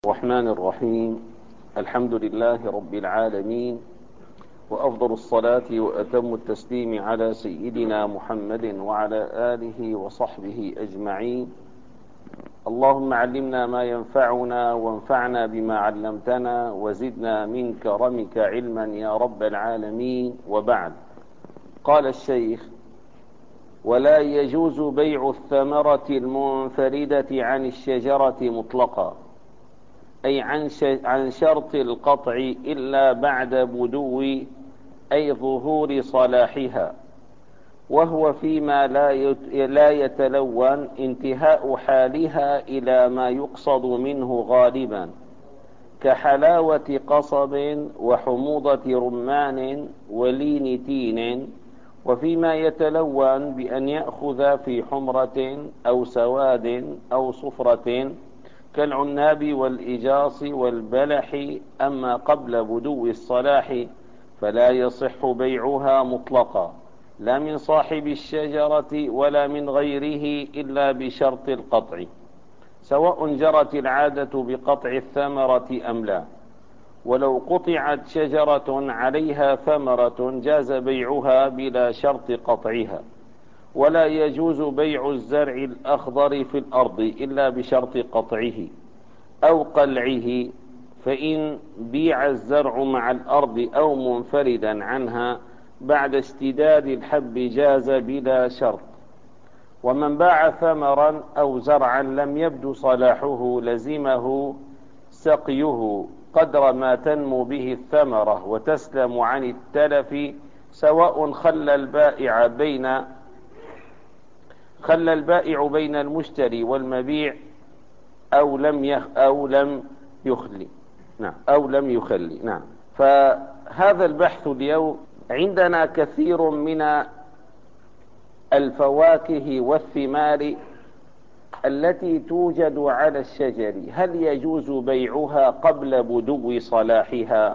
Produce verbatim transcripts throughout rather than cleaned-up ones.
الرحمن الرحيم. الحمد لله رب العالمين، وأفضل الصلاة وأتم التسليم على سيدنا محمد وعلى آله وصحبه أجمعين. اللهم علمنا ما ينفعنا وانفعنا بما علمتنا وزدنا من كرمك علما يا رب العالمين. وبعد، قال الشيخ: ولا يجوز بيع الثمرة المنفردة عن الشجرة مطلقا، أي عن شرط القطع إلا بعد بدو أي ظهور صلاحها، وهو فيما لا يتلون انتهاء حالها إلى ما يقصد منه غالبا، كحلاوة قصب وحموضة رمان ولين تين، وفيما يتلون بأن يأخذ في حمرة أو سواد أو صفرة كالعناب والإجاص والبلح. أما قبل بدو الصلاح فلا يصح بيعها مطلقا، لا من صاحب الشجرة ولا من غيره إلا بشرط القطع، سواء جرت العادة بقطع الثمرة أم لا. ولو قطعت شجرة عليها ثمرة جاز بيعها بلا شرط قطعها. ولا يجوز بيع الزرع الأخضر في الأرض إلا بشرط قطعه أو قلعه، فإن بيع الزرع مع الأرض أو منفردا عنها بعد اشتداد الحب جاز بلا شرط. ومن باع ثمرا أو زرعا لم يبدو صلاحه لزمه سقيه قدر ما تنمو به الثمرة وتسلم عن التلف، سواء خلى البائع بين خلى البائع بين المشتري والمبيع أو لم يخ أو لم يخلي نعم أو لم يخلي نعم. فهذا البحث اليوم عندنا كثير من الفواكه والثمار التي توجد على الشجر، هل يجوز بيعها قبل بدو صلاحها؟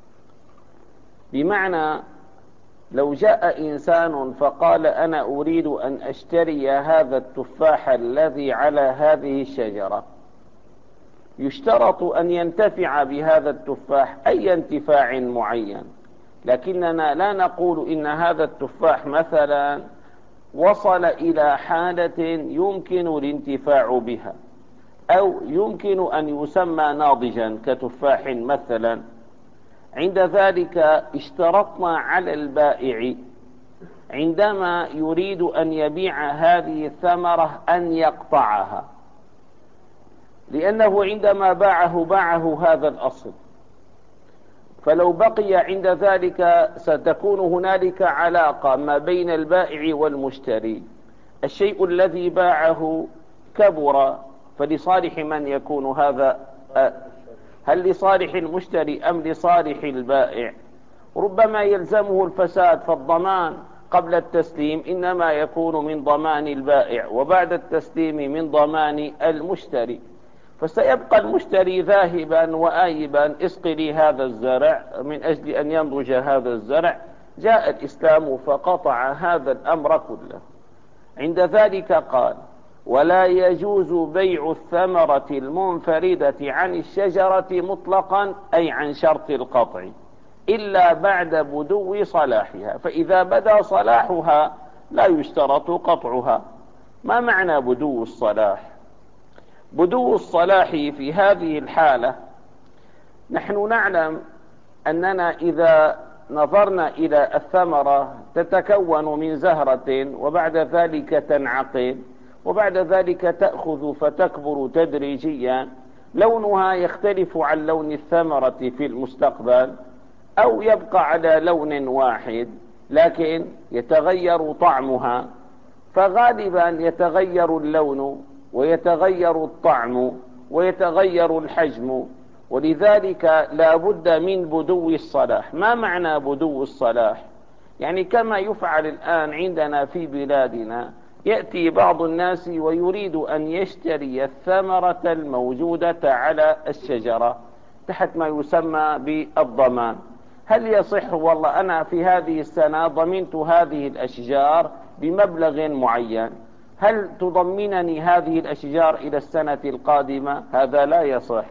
بمعنى لو جاء إنسان فقال: أنا أريد أن أشتري هذا التفاح الذي على هذه الشجرة، يشترط أن ينتفع بهذا التفاح أي انتفاع معين، لكننا لا نقول إن هذا التفاح مثلا وصل إلى حالة يمكن الانتفاع بها أو يمكن أن يسمى ناضجا كتفاح مثلا. عند ذلك اشترطنا على البائع عندما يريد أن يبيع هذه الثمرة أن يقطعها، لأنه عندما باعه باعه هذا الأصل، فلو بقي عند ذلك ستكون هنالك علاقة ما بين البائع والمشتري. الشيء الذي باعه كبر، فلصالح من يكون هذا؟ هل لصالح المشتري أم لصالح البائع؟ ربما يلزمه الفساد، فالضمان قبل التسليم إنما يكون من ضمان البائع، وبعد التسليم من ضمان المشتري. فسيبقى المشتري ذاهبا وآيبا: اسق لي هذا الزرع من أجل أن ينضج هذا الزرع. جاء الإسلام فقطع هذا الأمر كله. عند ذلك قال: ولا يجوز بيع الثمرة المنفردة عن الشجرة مطلقا، أي عن شرط القطع، إلا بعد بدو صلاحها. فإذا بدا صلاحها لا يشترط قطعها. ما معنى بدو الصلاح؟ بدو الصلاح في هذه الحالة نحن نعلم أننا إذا نظرنا إلى الثمرة تتكون من زهرة، وبعد ذلك تنعقد، وبعد ذلك تأخذ فتكبر تدريجيا. لونها يختلف عن لون الثمرة في المستقبل أو يبقى على لون واحد، لكن يتغير طعمها. فغالبا يتغير اللون ويتغير الطعم ويتغير الحجم، ولذلك لا بد من بدو الصلاح. ما معنى بدو الصلاح؟ يعني كما يفعل الآن عندنا في بلادنا، يأتي بعض الناس ويريد أن يشتري الثمرة الموجودة على الشجرة تحت ما يسمى بالضمان. هل يصح والله أنا في هذه السنة ضمنت هذه الأشجار بمبلغ معين، هل تضمنني هذه الأشجار إلى السنة القادمة؟ هذا لا يصح.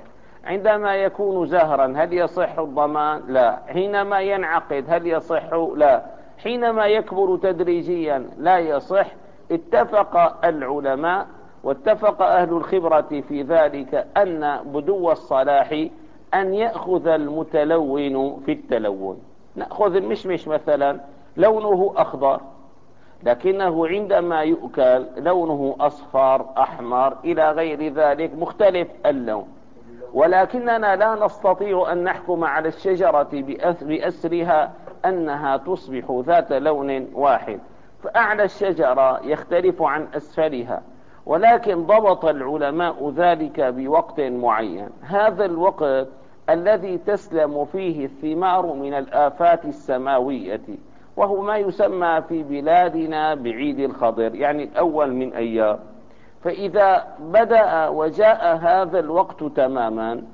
عندما يكون زهرا هل يصح الضمان؟ لا. حينما ينعقد هل يصح؟ لا. حينما يكبر تدريجيا لا يصح. اتفق العلماء واتفق أهل الخبرة في ذلك أن بدو الصلاح أن يأخذ المتلون في التلون. نأخذ المشمش مثلا لونه أخضر، لكنه عندما يؤكل لونه أصفر أحمر إلى غير ذلك، مختلف اللون، ولكننا لا نستطيع أن نحكم على الشجرة بأسرها أنها تصبح ذات لون واحد، فأعلى الشجرة يختلف عن أسفلها، ولكن ضبط العلماء ذلك بوقت معين. هذا الوقت الذي تسلم فيه الثمار من الآفات السماوية، وهو ما يسمى في بلادنا بعيد الخضر، يعني الأول من أيام. فإذا بدأ وجاء هذا الوقت تماما،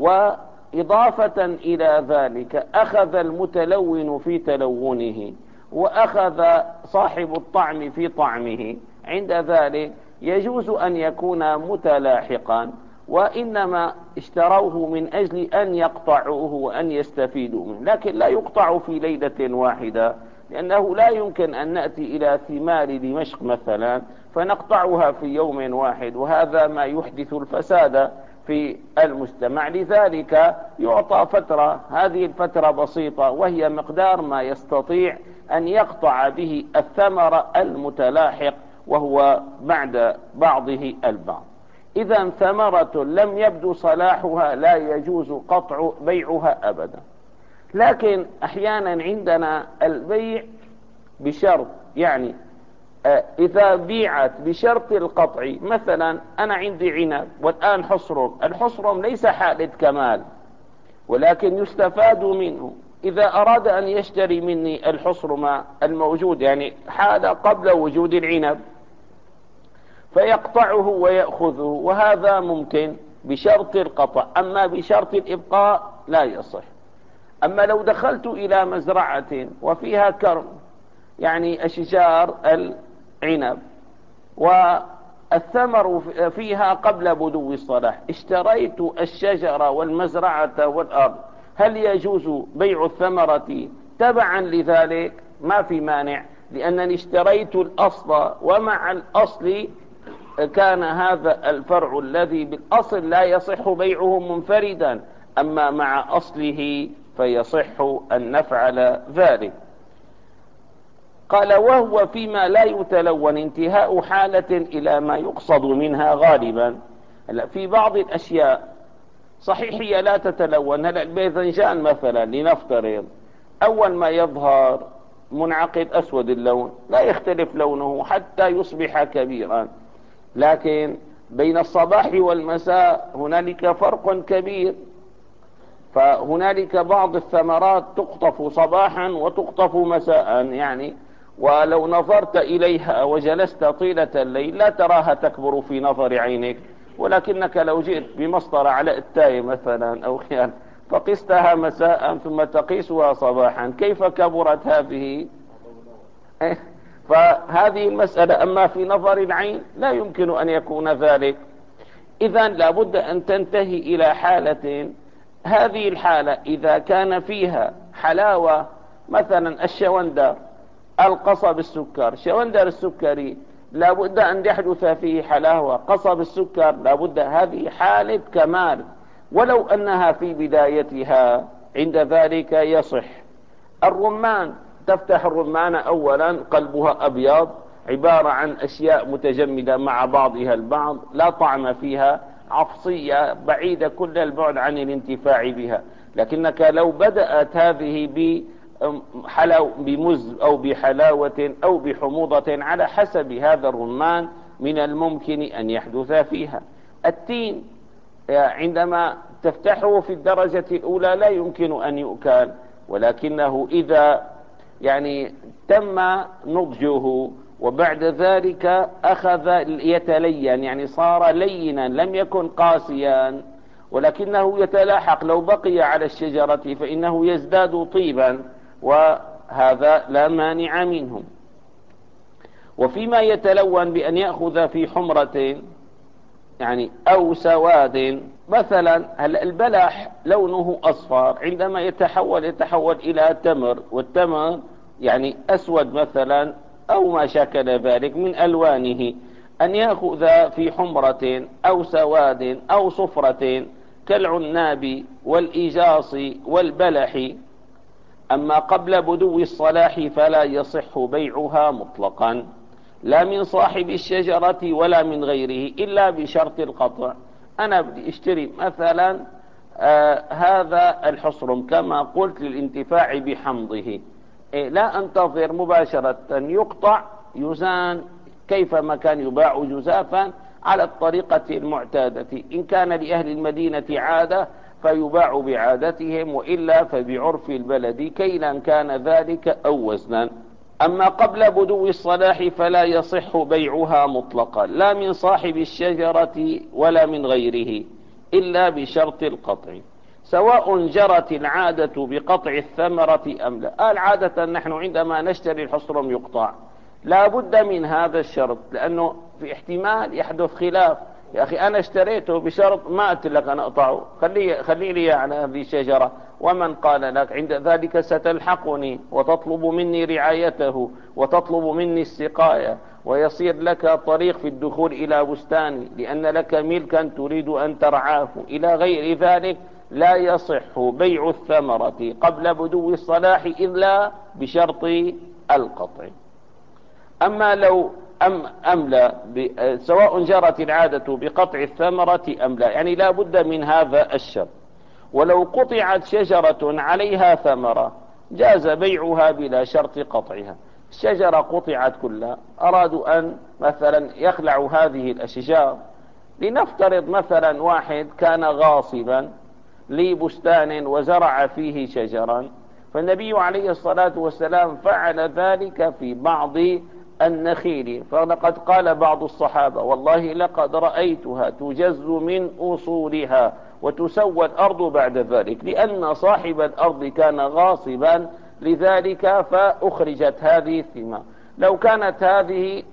وإضافة إلى ذلك أخذ المتلون في تلونه وأخذ صاحب الطعم في طعمه، عند ذلك يجوز أن يكون متلاحقا، وإنما اشتروه من أجل أن يقطعوه وأن يستفيدوا منه، لكن لا يقطع في ليلة واحدة، لأنه لا يمكن أن نأتي إلى ثمار دمشق مثلا فنقطعها في يوم واحد، وهذا ما يحدث الفساد في المجتمع. لذلك يعطى فترة، هذه الفترة بسيطة وهي مقدار ما يستطيع أن يقطع به الثمر المتلاحق، وهو بعد بعضه البعض. إذا ثمرة لم يبدو صلاحها لا يجوز قطع بيعها أبدا. لكن أحيانا عندنا البيع بشرط، يعني إذا بيعت بشرط القطع، مثلا أنا عندي عنب والآن حصرم، الحصرم ليس حالة كمال ولكن يستفاد منه، إذا أراد أن يشتري مني الحصرم الموجود يعني حال قبل وجود العنب فيقطعه ويأخذه، وهذا ممكن بشرط القطع، أما بشرط الإبقاء لا يصح. أما لو دخلت إلى مزرعة وفيها كرم، يعني أشجار العنب والثمر فيها قبل بدو الصلاح، اشتريت الشجرة والمزرعة والأرض، هل يجوز بيع الثمرة تبعا لذلك؟ ما في مانع، لأنني اشتريت الأصل، ومع الأصل كان هذا الفرع الذي بالأصل لا يصح بيعه منفردا، أما مع أصله فيصح أن نفعل ذلك. قال: وهو فيما لا يتلون انتهاء حالة إلى ما يقصد منها غالبا. في بعض الأشياء صحيح هي لا تتلون، هلا الباذنجان مثلا لنفترض أول ما يظهر منعقد أسود اللون، لا يختلف لونه حتى يصبح كبيرا، لكن بين الصباح والمساء هنالك فرق كبير، فهنالك بعض الثمرات تقطف صباحا وتقطف مساء، يعني ولو نظرت إليها وجلست طيلة الليل لا تراها تكبر في نظر عينك، ولكنك لو جئت بمسطرة على التاي مثلا أو خيال فقستها مساء ثم تقيسها صباحا، كيف كبرت هذه؟ فهذه المسألة أما في نظر العين لا يمكن أن يكون ذلك. إذن لابد أن تنتهي إلى حالة، هذه الحالة إذا كان فيها حلاوة، مثلا الشوندر، القصب السكر، شوندر السكري لابد أن يحدث فيه حلاوة، قصب السكر لابد، هذه حالة كمال، ولو أنها في بدايتها عند ذلك يصح. الرمان، تفتح الرمان أولا قلبها أبيض، عبارة عن أشياء متجمدة مع بعضها البعض، لا طعم فيها، عفصية بعيدة كل البعد عن الانتفاع بها، لكنك لو بدأت هذه بحلو بمز أو بحلاوة أو بحموضة على حسب هذا الرمان من الممكن أن يحدث فيها. التين عندما تفتحه في الدرجة الأولى لا يمكن أن يؤكل، ولكنه إذا يعني تم نضجه وبعد ذلك أخذ يتلين، يعني صار لينا لم يكن قاسيا ولكنه يتلاحق، لو بقي على الشجرة فإنه يزداد طيبا، وهذا لا مانع منه. وفيما يتلون بأن يأخذ في حمرة يعني أو سواد، مثلا هل البلح لونه أصفر، عندما يتحول يتحول إلى تمر، والتمر يعني أسود مثلا أو ما شاكل ذلك من ألوانه، أن يأخذ في حمرة أو سواد أو صفرة كالعناب والإيجاص والبلح. أما قبل بدو الصلاح فلا يصح بيعها مطلقا، لا من صاحب الشجرة ولا من غيره، إلا بشرط القطع. أنا بدي اشتري مثلا آه هذا الحصرم كما قلت للانتفاع بحمضه، إيه لا أنتظر مباشرة يقطع يزان كيفما كان يباع جزافا على الطريقة المعتادة. إن كان لأهل المدينة عادة فيباع بعادتهم، وإلا فبعرف البلد كيلا كان ذلك أو وزنا. أما قبل بدو الصلاح فلا يصح بيعها مطلقا، لا من صاحب الشجرة ولا من غيره، إلا بشرط القطع، سواء جرت العادة بقطع الثمرة أم لا. قال عادة نحن عندما نشتري الحصرم يقطع، لا بد من هذا الشرط، لأنه في احتمال يحدث خلاف. يا أخي أنا اشتريته بشرط ما قلت لك أنا أقطعه، خلي, خلي لي على هذه الشجرة، ومن قال لك عند ذلك ستلحقني وتطلب مني رعايته وتطلب مني السقاية، ويصير لك طريق في الدخول إلى بستاني لأن لك ملكا تريد أن ترعاه إلى غير ذلك، لا يصح بيع الثمرة قبل بدو الصلاح إلا بشرط القطع. أما لو أم, أم لا، سواء جرت العادة بقطع الثمرة أم لا، يعني لا بد من هذا الشرط. ولو قطعت شجرة عليها ثمرة جاز بيعها بلا شرط قطعها. الشجرة قطعت كلها، أرادوا أن مثلا يخلعوا هذه الأشجار. لنفترض مثلا واحد كان غاصبا لبستان وزرع فيه شجرا، فالنبي عليه الصلاة والسلام فعل ذلك في بعض النخيل، فلقد قال بعض الصحابة والله لقد رأيتها تجز من أصولها وتسوى الأرض بعد ذلك، لأن صاحب الأرض كان غاصبا لذلك فأخرجت هذه الثمار. لو كانت هذه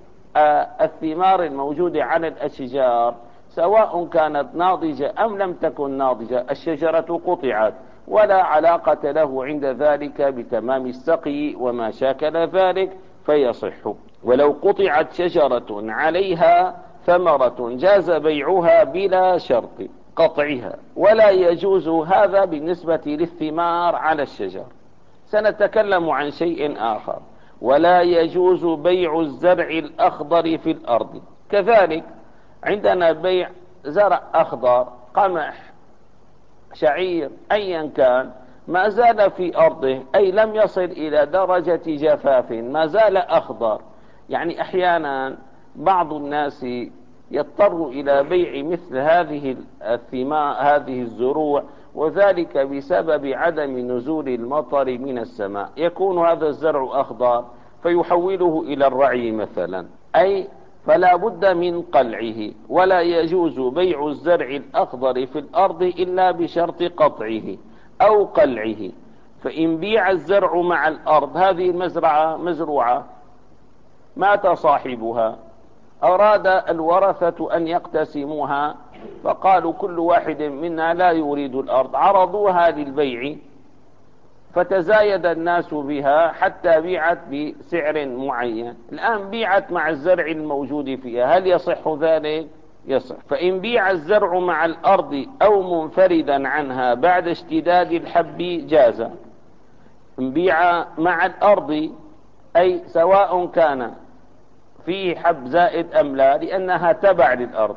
الثمار الموجودة على الأشجار سواء كانت ناضجة أم لم تكن ناضجة، الشجرة قطعت ولا علاقة له عند ذلك بتمام السقي وما شاكل ذلك فيصح. ولو قطعت شجرة عليها ثمرة جاز بيعها بلا شرط قطعها، ولا يجوز هذا بالنسبة للثمار على الشجر. سنتكلم عن شيء آخر، ولا يجوز بيع الزرع الأخضر في الأرض. كذلك عندنا بيع زرع أخضر، قمح، شعير، أيا كان، ما زال في أرضه، أي لم يصل إلى درجة جفاف، ما زال أخضر. يعني أحيانا بعض الناس يضطر إلى بيع مثل هذه الثمار هذه الزروع، وذلك بسبب عدم نزول المطر من السماء. يكون هذا الزرع أخضر فيحوله إلى الرعي مثلا، أي فلا بد من قلعه، ولا يجوز بيع الزرع الأخضر في الأرض إلا بشرط قطعه أو قلعه. فإن بيع الزرع مع الأرض، هذه المزرعة مزروعة مات صاحبها، أراد الورثة أن يقتسموها، فقالوا كل واحد منا لا يريد الأرض، عرضوها للبيع، فتزايد الناس بها حتى بيعت بسعر معين. الآن بيعت مع الزرع الموجود فيها، هل يصح ذلك؟ يصح. فإن بيع الزرع مع الأرض أو منفردا عنها بعد اشتداد الحب جاز. إن بيع مع الأرض أي سواء كان فيه حب زائد أم لا، لأنها تبع للأرض،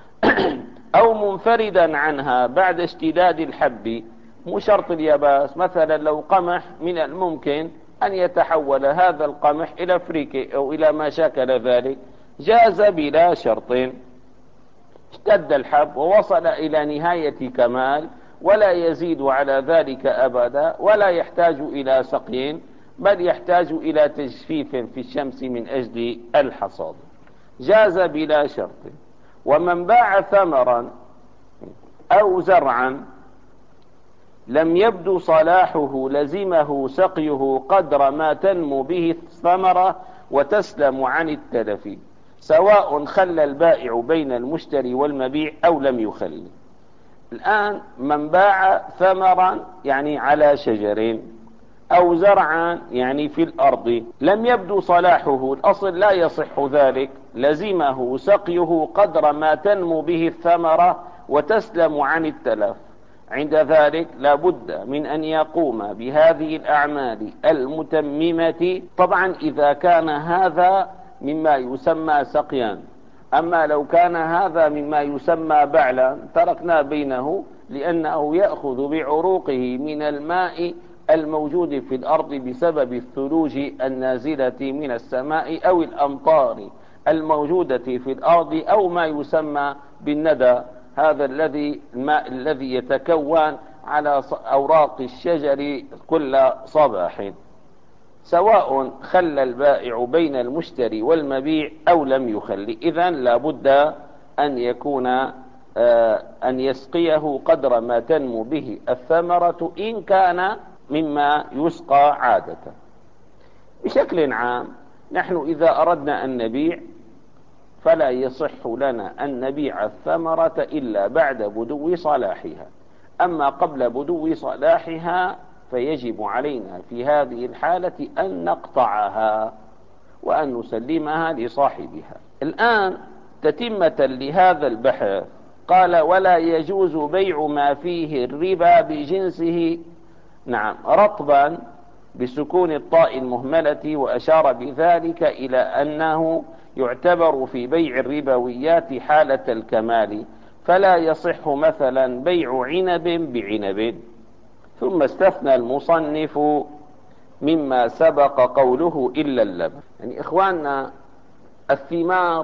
أو منفردا عنها بعد اشتداد الحب، مو شرط اليابس. مثلا لو قمح من الممكن أن يتحول هذا القمح إلى فريكة أو إلى ما شاكل ذلك، جاز بلا شرط. اشتد الحب ووصل إلى نهاية كمال ولا يزيد على ذلك أبدا، ولا يحتاج إلى سقي، بل يحتاج إلى تجفيف في الشمس من أجل الحصاد، جاز بلا شرط. ومن باع ثمرا أو زرعا لم يبدو صلاحه لزمه سقيه قدر ما تنمو به الثمرة وتسلم عن التلف، سواء خلى البائع بين المشتري والمبيع أو لم يخل. الآن من باع ثمرا يعني على شجر أو زرعا يعني في الأرض لم يبدو صلاحه، الأصل لا يصح ذلك، لزمه سقيه قدر ما تنمو به الثمرة وتسلم عن التلف. عند ذلك لا بد من أن يقوم بهذه الأعمال المتممة، طبعا إذا كان هذا مما يسمى سقيا. أما لو كان هذا مما يسمى بعلا تركنا بينه، لأنه يأخذ بعروقه من الماء الموجود في الأرض بسبب الثلوج النازلة من السماء أو الأمطار الموجودة في الأرض أو ما يسمى بالندى، هذا الذي الماء الذي يتكون على أوراق الشجر كل صباح، سواء خلى البائع بين المشتري والمبيع أو لم يخلي. إذن لا بد أن يكون آه أن يسقيه قدر ما تنمو به الثمرة إن كان مما يسقى عادة. بشكل عام نحن إذا أردنا أن نبيع فلا يصح لنا أن نبيع الثمرة إلا بعد بدو صلاحها، أما قبل بدو صلاحها فيجب علينا في هذه الحالة أن نقطعها وأن نسلمها لصاحبها. الآن تتمة لهذا البحث قال: ولا يجوز بيع ما فيه الربا بجنسه، نعم، رطبا بسكون الطاء المهملة، وأشار بذلك إلى أنه يعتبر في بيع الربويات حالة الكمال، فلا يصح مثلا بيع عنب بعنب. ثم استثنى المصنف مما سبق قوله إلا اللبن. يعني إخواننا الثمار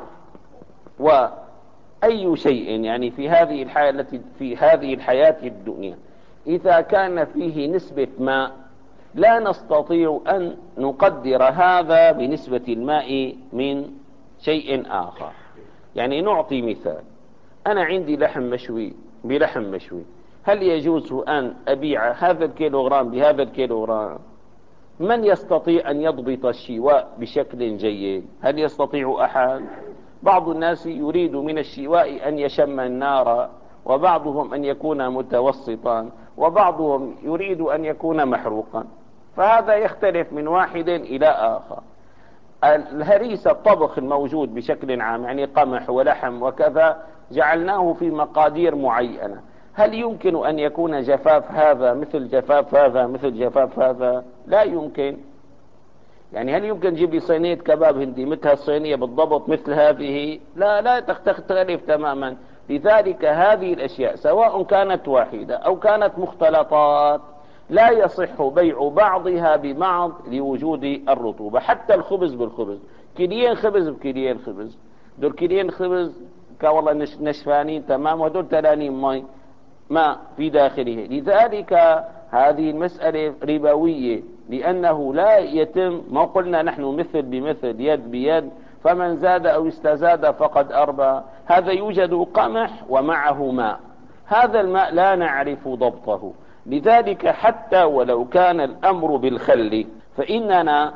وأي شيء يعني في هذه الحالة في هذه الحياة الدنيا إذا كان فيه نسبة ماء لا نستطيع أن نقدر هذا بنسبة الماء من شيء آخر. يعني نعطي مثال: أنا عندي لحم مشوي بلحم مشوي، هل يجوز أن أبيع هذا الكيلوغرام بهذا الكيلوغرام؟ من يستطيع أن يضبط الشواء بشكل جيد؟ هل يستطيع أحد؟ بعض الناس يريد من الشواء أن يشم النار، وبعضهم أن يكون متوسطا، وبعضهم يريد أن يكون محروقا، فهذا يختلف من واحد إلى آخر. الهريس الطبخ الموجود بشكل عام يعني قمح ولحم وكذا جعلناه في مقادير معينة، هل يمكن أن يكون جفاف هذا مثل جفاف هذا مثل جفاف هذا؟ لا يمكن. يعني هل يمكن تجيب لي صينية كباب هندي مثل الصينية بالضبط مثل هذه؟ لا لا تختلف تماما. لذلك هذه الأشياء سواء كانت واحدة أو كانت مختلطات لا يصح بيع بعضها ببعض لوجود الرطوبة. حتى الخبز بالخبز، كيلين خبز بكيلين خبز، دول كيلين خبز كوالله نشفانين تمام، ودول تلانين مي ما في داخله. لذلك هذه المسألة ربوية، لأنه لا يتم، ما قلنا نحن مثل بمثل يد بيد، فمن زاد أو استزاد فقد أربى. هذا يوجد قمح ومعه ماء، هذا الماء لا نعرف ضبطه. لذلك حتى ولو كان الأمر بالخل فإننا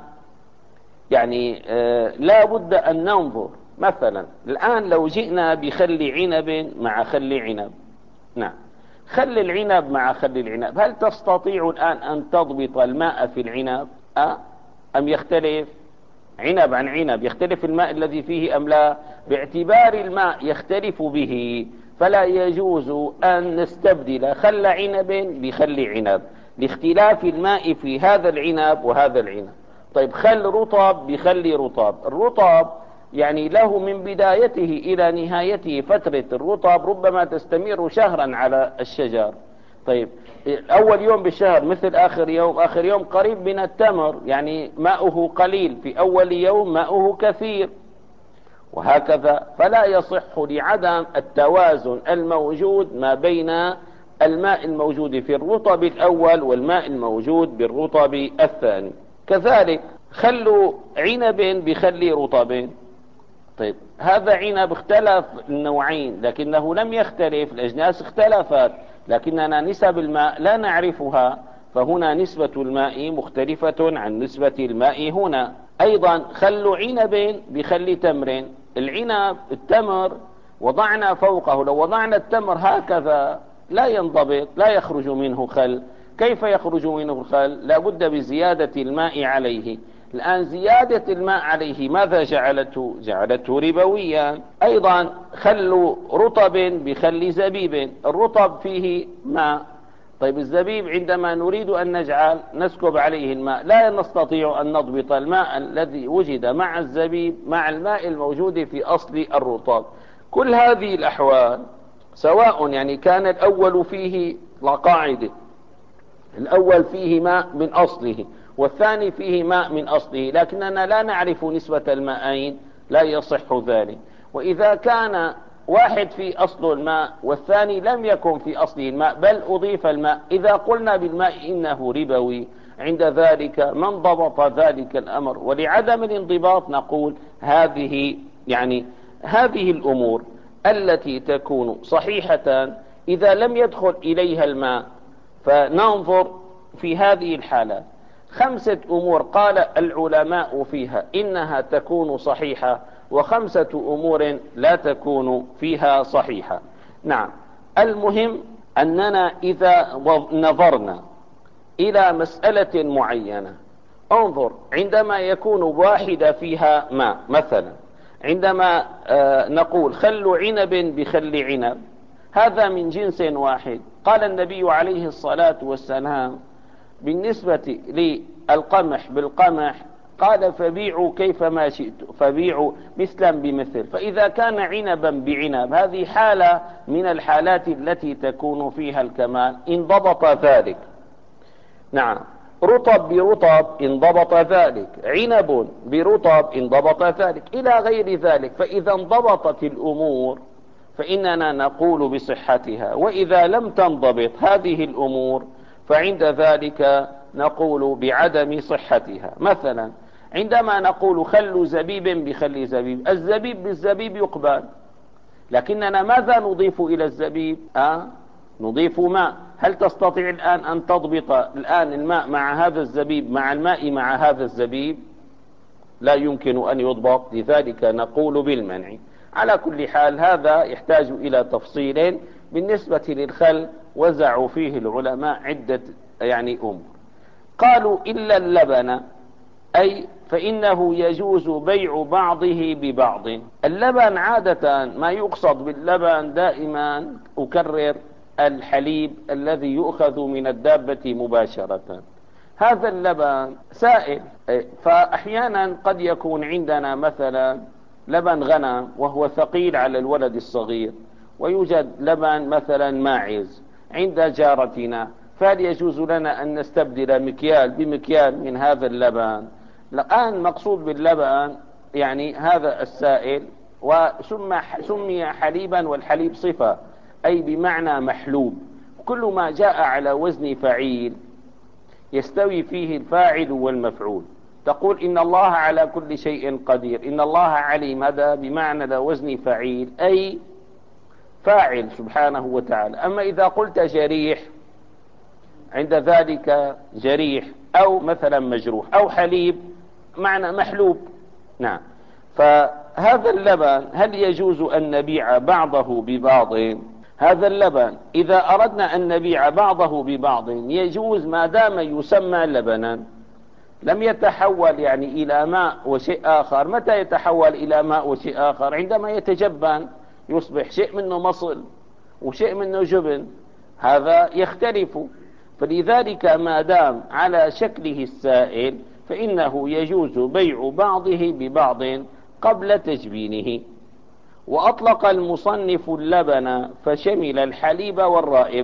يعني آه لا بد أن ننظر. مثلا الآن لو جئنا بخل عنب مع خل عنب، نعم، خل العنب مع خل العنب، هل تستطيع الآن أن تضبط الماء في العنب أه؟ أم يختلف؟ عنب عن عنب يختلف الماء الذي فيه أم لا؟ باعتبار الماء يختلف به فلا يجوز أن نستبدل خل عنب بخل عنب لاختلاف الماء في هذا العنب وهذا العنب. طيب خل رطب بخل رطب، الرطب يعني له من بدايته إلى نهايته فترة الرطب ربما تستمر شهرا على الشجر. طيب أول يوم بالشهر مثل آخر يوم، آخر يوم قريب من التمر، يعني ماؤه قليل، في أول يوم ماؤه كثير، وهكذا. فلا يصح لعدم التوازن الموجود ما بين الماء الموجود في الرطب الأول والماء الموجود بالرطب الثاني. كذلك خل عنب بخل رطب، طيب هذا عنب اختلف النوعين لكنه لم يختلف، الأجناس اختلفت لكننا نسب الماء لا نعرفها، فهنا نسبة الماء مختلفة عن نسبة الماء هنا. أيضا خل عنب بخل تمر، العنب التمر وضعنا فوقه، لو وضعنا التمر هكذا لا ينضبط، لا يخرج منه خل. كيف يخرج منه الخل؟ لا بد بزيادة الماء عليه. الآن زيادة الماء عليه ماذا جعلته؟ جعلته ربويا. أيضا خل رطب بخل زبيب، الرطب فيه ماء، طيب الزبيب عندما نريد أن نجعل نسكب عليه الماء لا نستطيع أن نضبط الماء الذي وجد مع الزبيب مع الماء الموجود في أصل الرطب. كل هذه الأحوال سواء يعني كان الأول فيه قاعدة، الأول فيه ماء من أصله والثاني فيه ماء من أصله، لكننا لا نعرف نسبة الماءين، لا يصح ذلك. وإذا كان واحد في أصل الماء والثاني لم يكن في أصله الماء بل أضيف الماء، إذا قلنا بالماء إنه ربوي، عند ذلك من ضبط ذلك الأمر؟ ولعدم الانضباط نقول هذه يعني هذه الأمور التي تكون صحيحة إذا لم يدخل إليها الماء، فننظر في هذه الحالات خمسة أمور قال العلماء فيها إنها تكون صحيحة، وخمسة أمور لا تكون فيها صحيحة. نعم، المهم أننا إذا نظرنا إلى مسألة معينة، انظر عندما يكون واحدة فيها ماء، مثلا عندما نقول خل عنب بخل عنب، هذا من جنس واحد. قال النبي عليه الصلاة والسلام بالنسبة للقمح بالقمح، قال فبيعوا كيفما شئتم، فبيعوا مثلا بمثل. فإذا كان عنبا بعنب، هذه حالة من الحالات التي تكون فيها الكمال، انضبط ذلك. نعم، رطب برطب انضبط ذلك، عنب برطب انضبط ذلك، إلى غير ذلك. فإذا انضبطت الأمور فإننا نقول بصحتها، وإذا لم تنضبط هذه الأمور فعند ذلك نقول بعدم صحتها. مثلا عندما نقول خل زبيب بخل زبيب، الزبيب بالزبيب يقبل، لكننا ماذا نضيف إلى الزبيب؟ أه؟ نضيف ماء. هل تستطيع الآن أن تضبط الآن الماء مع هذا الزبيب مع الماء مع هذا الزبيب؟ لا يمكن أن يضبط، لذلك نقول بالمنع. على كل حال هذا يحتاج إلى تفصيل. بالنسبة للخل وزعوا فيه العلماء عدة يعني أمور. قالوا إلا اللبن، أي فإنه يجوز بيع بعضه ببعض. اللبن عادة ما يقصد باللبن دائما أكرر الحليب الذي يؤخذ من الدابة مباشرة. هذا اللبن سائل، فأحيانا قد يكون عندنا مثلا لبن غنم وهو ثقيل على الولد الصغير، ويوجد لبن مثلا ماعز عند جارتنا، فهل يجوز لنا أن نستبدل مكيال بمكيال من هذا اللبن؟ الآن مقصود باللبن يعني هذا السائل، وسمي حليبا، والحليب صفة أي بمعنى محلوب. كل ما جاء على وزن فعيل يستوي فيه الفاعل والمفعول. تقول إن الله على كل شيء قدير، إن الله عليم، هذا بمعنى وزن فعيل أي فاعل سبحانه وتعالى. أما إذا قلت جريح عند ذلك جريح، أو مثلا مجروح، أو حليب معنى محلوب. نعم، فهذا اللبن هل يجوز أن نبيع بعضه ببعض؟ هذا اللبن إذا أردنا أن نبيع بعضه ببعض يجوز ما دام يسمى لبنا، لم يتحول يعني إلى ماء وشيء آخر. متى يتحول إلى ماء وشيء آخر؟ عندما يتجبن يصبح شيء منه مصل وشيء منه جبن، هذا يختلف. فلذلك ما دام على شكله السائل فإنه يجوز بيع بعضه ببعض قبل تجبينه. وأطلق المصنف اللبن فشمل الحليب والرائب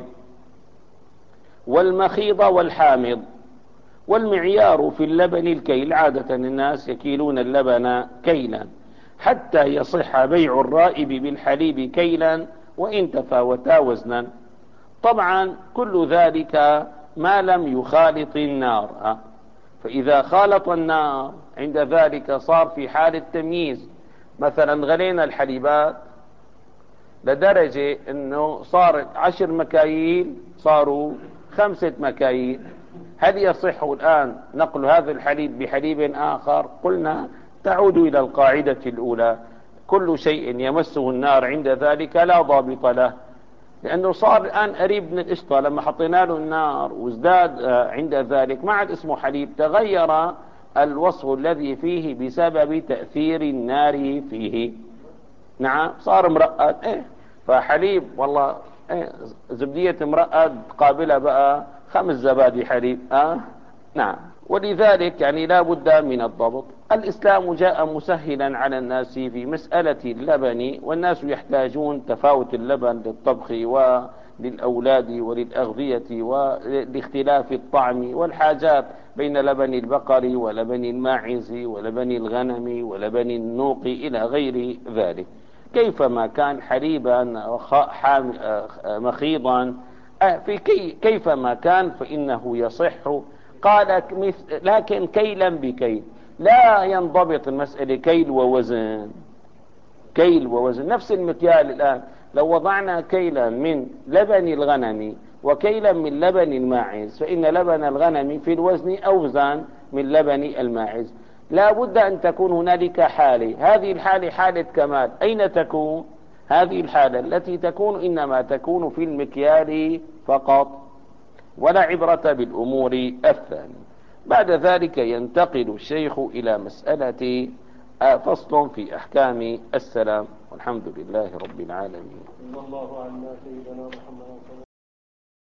والمخيض والحامض. والمعيار في اللبن الكيل، عادة الناس يكيلون اللبن كيلا حتى يصح بيع الرائب بالحليب كيلا وإن تفاوتا وزنا. طبعا كل ذلك ما لم يخالط النار، فإذا خالط النار عند ذلك صار في حال التمييز. مثلا غلينا الحليبات لدرجة انه صار عشر مكاييل صاروا خمسة مكاييل، هل يصح الآن نقل هذا الحليب بحليب آخر؟ قلنا تعود إلى القاعدة الأولى، كل شيء يمسه النار عند ذلك لا ضابط له، لأنه صار الآن قريب من القشطة، لما حطينا له النار وازداد عند ذلك ما عاد اسمه حليب، تغير الوصف الذي فيه بسبب تأثير النار فيه. نعم صار مرقد. ايه فحليب والله ايه زبدية مرقد قابلة بقى خمس زبادي حليب. اه نعم. ولذلك يعني لا بد من الضبط. الإسلام جاء مسهلا على الناس في مسألة اللبن، والناس يحتاجون تفاوت اللبن للطبخ وللأولاد وللأغذية ولاختلاف الطعم والحاجات بين لبن البقر ولبن الماعز ولبن الغنم ولبن النوق إلى غير ذلك. كيفما كان حليبا مخيضا في كي كيفما كان فإنه يصح. قال لكن كيلا بكيل، لا ينضبط المسألة كيل ووزن. كيل ووزن نفس المكيال. الآن لو وضعنا كيلا من لبن الغنم وكيلا من لبن الماعز، فإن لبن الغنم في الوزن أوزن من لبن الماعز. لا بد أن تكون هنالك حالة، هذه الحالة حالة كمال. أين تكون هذه الحالة؟ التي تكون إنما تكون في المكيال فقط، ولا عبرة بالأمور الثانية. بعد ذلك ينتقل الشيخ إلى مسألة فصل في أحكام السلام، والحمد لله رب العالمين. صلى الله على سيدنا محمد.